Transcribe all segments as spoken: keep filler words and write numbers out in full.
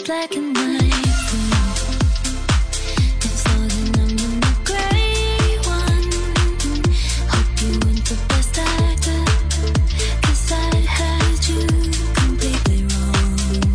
black and white. It's all that I'm in the gray one. Hope you weren't the best actor, 'cause I had you completely wrong.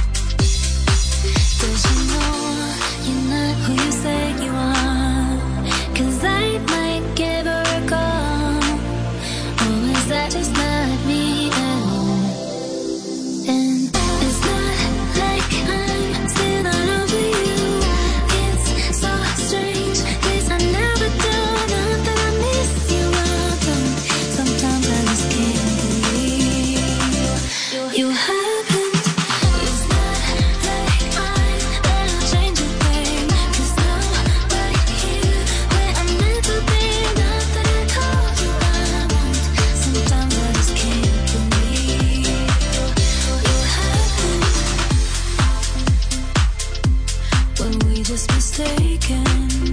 Does you know you're not who you say you are? 'Cause I might give her a call. Or is that just not me at all? And it's not like I'm still not over you. It's so strange, 'cause I never do. Not that I miss you, I don't. Sometimes I just can't believe you happened. It's not like I'm gonna change a thing, 'cause now right here where I'm meant to be. Not that I told you I won't. Sometimes I just can't believe you happened. When we just mistaken,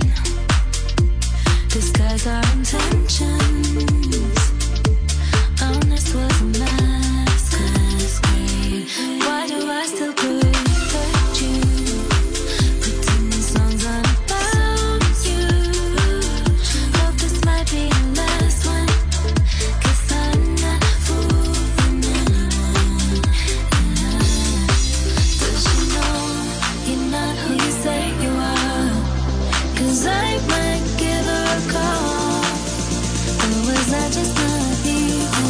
disguise our intentions. Honest was a masquerade. Why do I still protect you? Pretending songs aren't about you. Hope this might be the last one, 'cause I'm not fooling anyone. Does you know you're not who you say you are? 'Cause I might give her a call. Or was that just not me?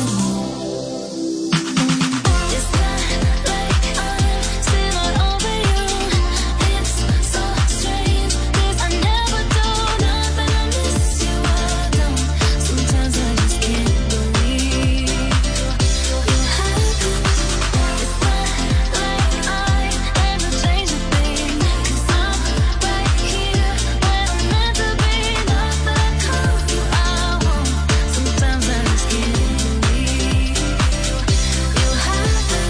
It's not like I'm still not over you. It's so strange, 'cause I never do. Not that I miss you, I don't. Sometimes I just can't believe you happened. It's not like I ever change a thing, 'cause I'm right here where I'm meant to be. Not that I told you I won't. Sometimes I just can't believe you happened.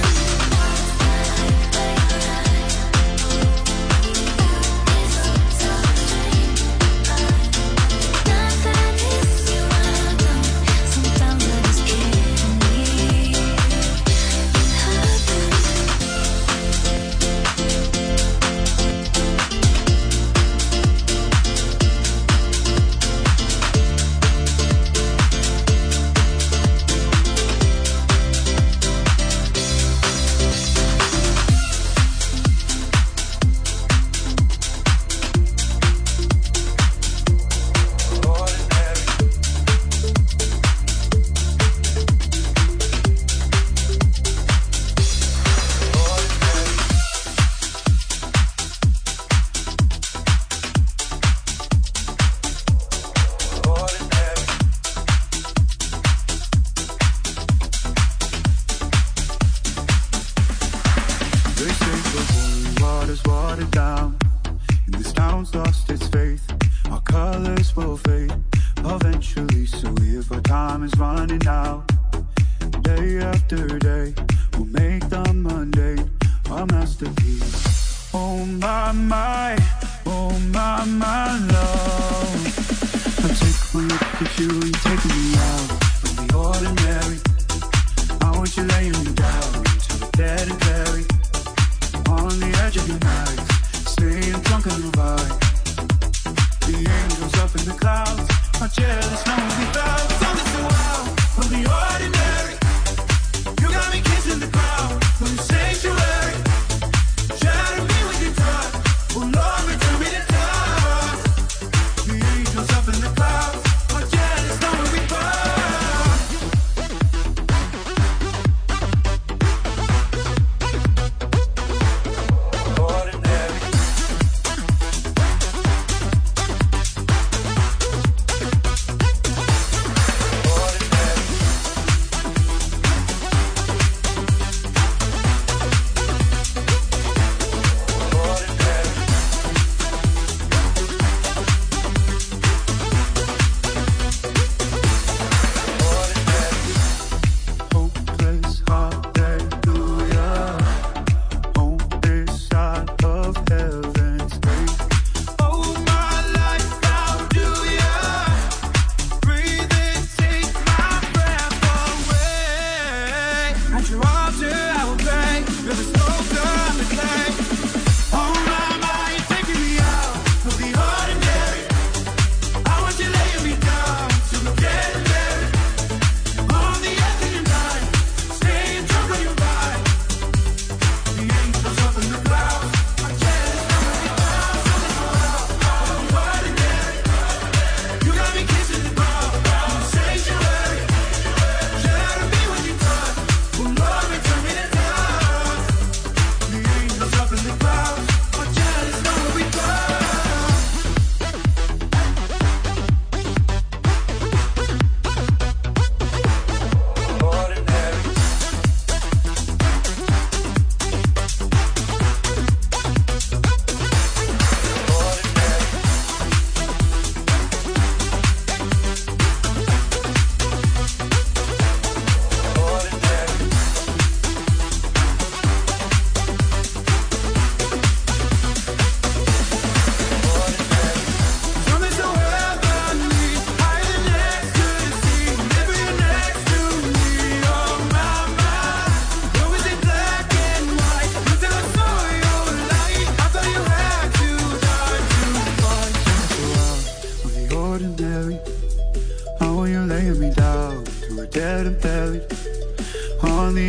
Not that I miss you, I don't. Sometimes I just can't believe you happened. They say the holy water's watered down, and this town's lost its faith. Our colors will fade eventually, so if our time is running out, day after day, we'll make the mundane our masterpiece. Oh my, my, oh my, my love. I take one look at you and you're taking me out from the ordinary. I want you laying me down into the dead and buried. On the edge of your night, staying drunk on the vibe. The angels up in the clouds are jealous, no one without. Something so wild from the ordinary. You got me kissing the crowd from the sanctuary. Shatter me with your touch, oh Lord, return me to touch. The angels up in the clouds are jealous, no one without. Ordinary.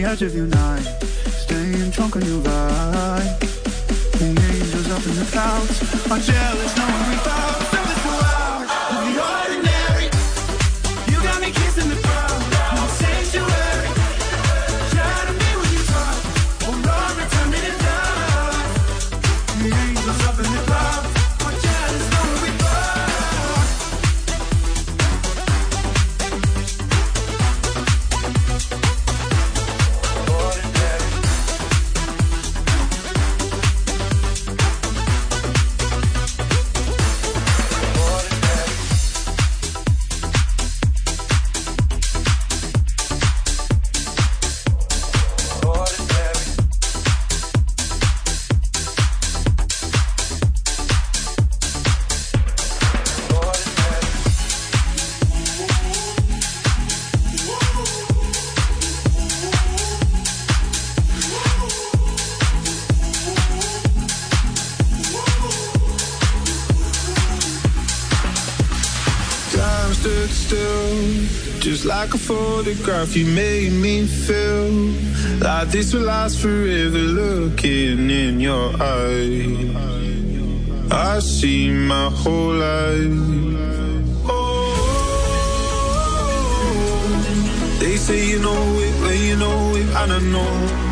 edge of your night, staying drunk on your vibe. The angels up in the clouds are jealous knowing we found something so out of the ordinary. You got me kissing the ground, no sanctuary. Try to be when you talk, oh Lord, return me to dust. The angels up in the clouds are jealous knowing we found. Just like a photograph, you made me feel like this will last forever. Looking in your eyes, I see my whole life. Oh, they say you know it, well you know it, and I know.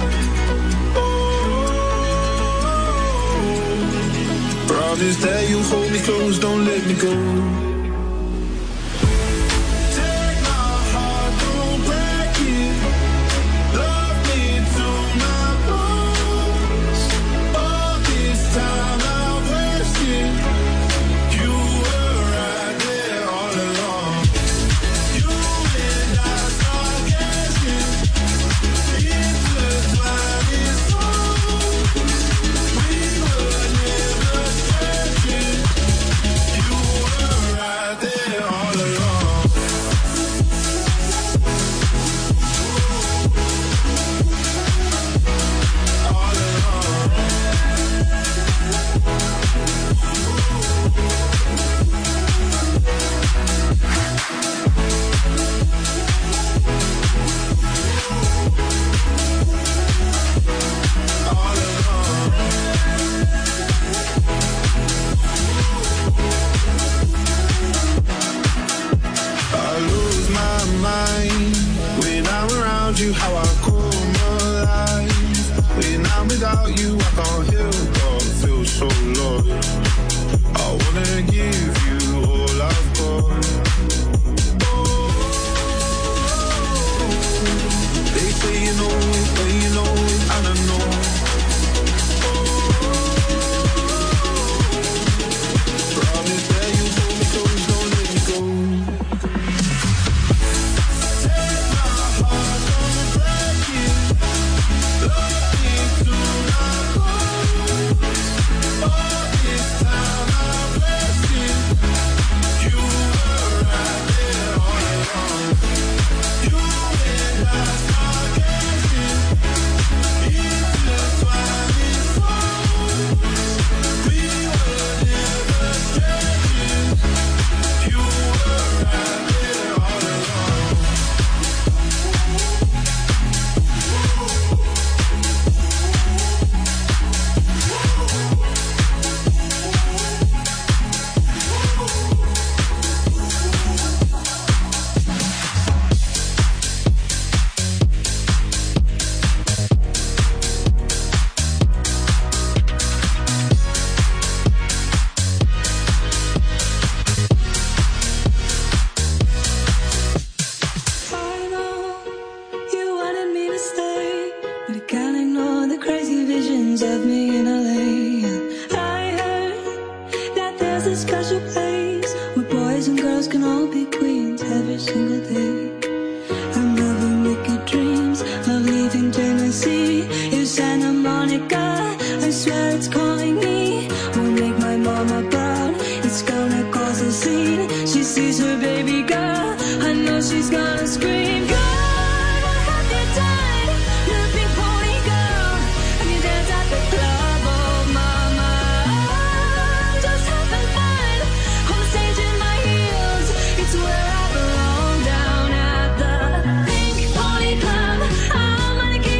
Oh, promise that you hold me close, don't let me go. You how I come alive. When I'm without you, I can't help but feel so lost. I wanna give you all I've got. Oh, they say you know it, but you know it, and I know. Oh, promise that you hold me close, don't let me go. Pink pony club, I'm gonna get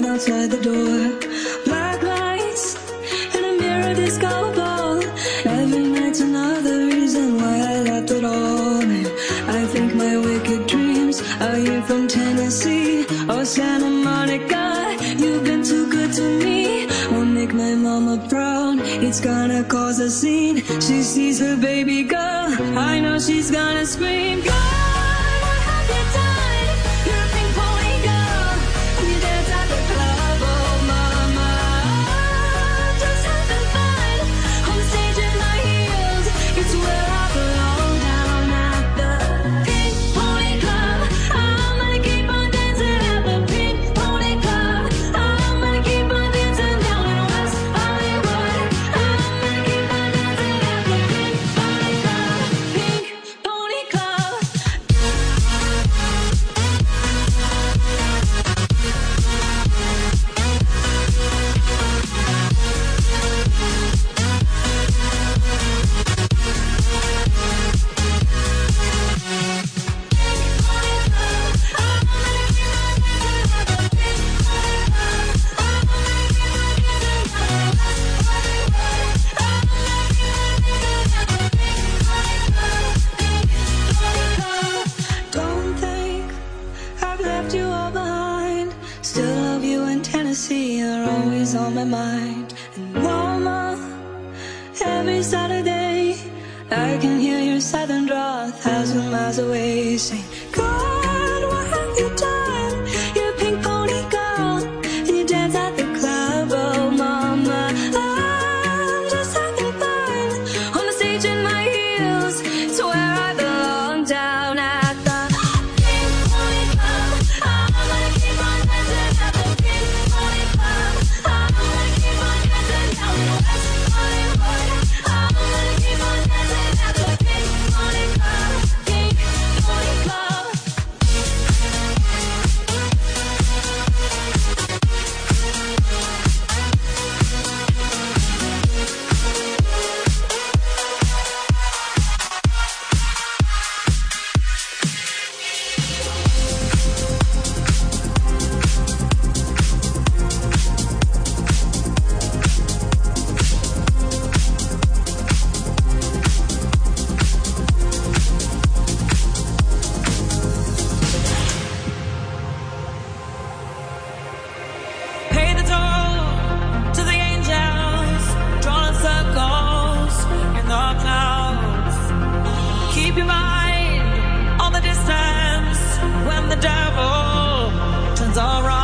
outside the door. Black lights and a mirror disco ball. Every night's another reason why I left it all. And I think my wicked dreams are you from Tennessee or Santa Monica. You've been too good to me. Won't make my mama proud. It's gonna cause a scene. She sees her baby girl. I know she's gonna scream. God, what have you done? You're a pink pony girl. You dance at the club, oh mama. Just having fun on the stage in my heels. It's where I belong, down at the Pink Pony Club. I'm gonna keep on dancing at the Pink Pony Club. I'm gonna keep on dancing down in West Hollywood. I'm gonna keep on dancing at the Pink Pony Club. Pink Pony Club. Don't think I've left you all behind. Still love you in Tennessee, you're always on my mind. And mama, every Saturday I can hear your southern drawl a thousand miles away, saying, God, what have you done? You're a pink pony girl, and you dance at the club, oh mama. I'm just having fun on the stage in my heels. It's where I belong, down at the Pink Pony Club. I'm gonna keep on dancing at the Pink Pony Club. I'm gonna keep on dancing down in West Hollywood. I'm gonna keep on dancing at the Pink Pony Club. Pink Pony Club. Pay the toll to the angels, drawing circles in the clouds. Keep your mind on the distance when the devil turns around.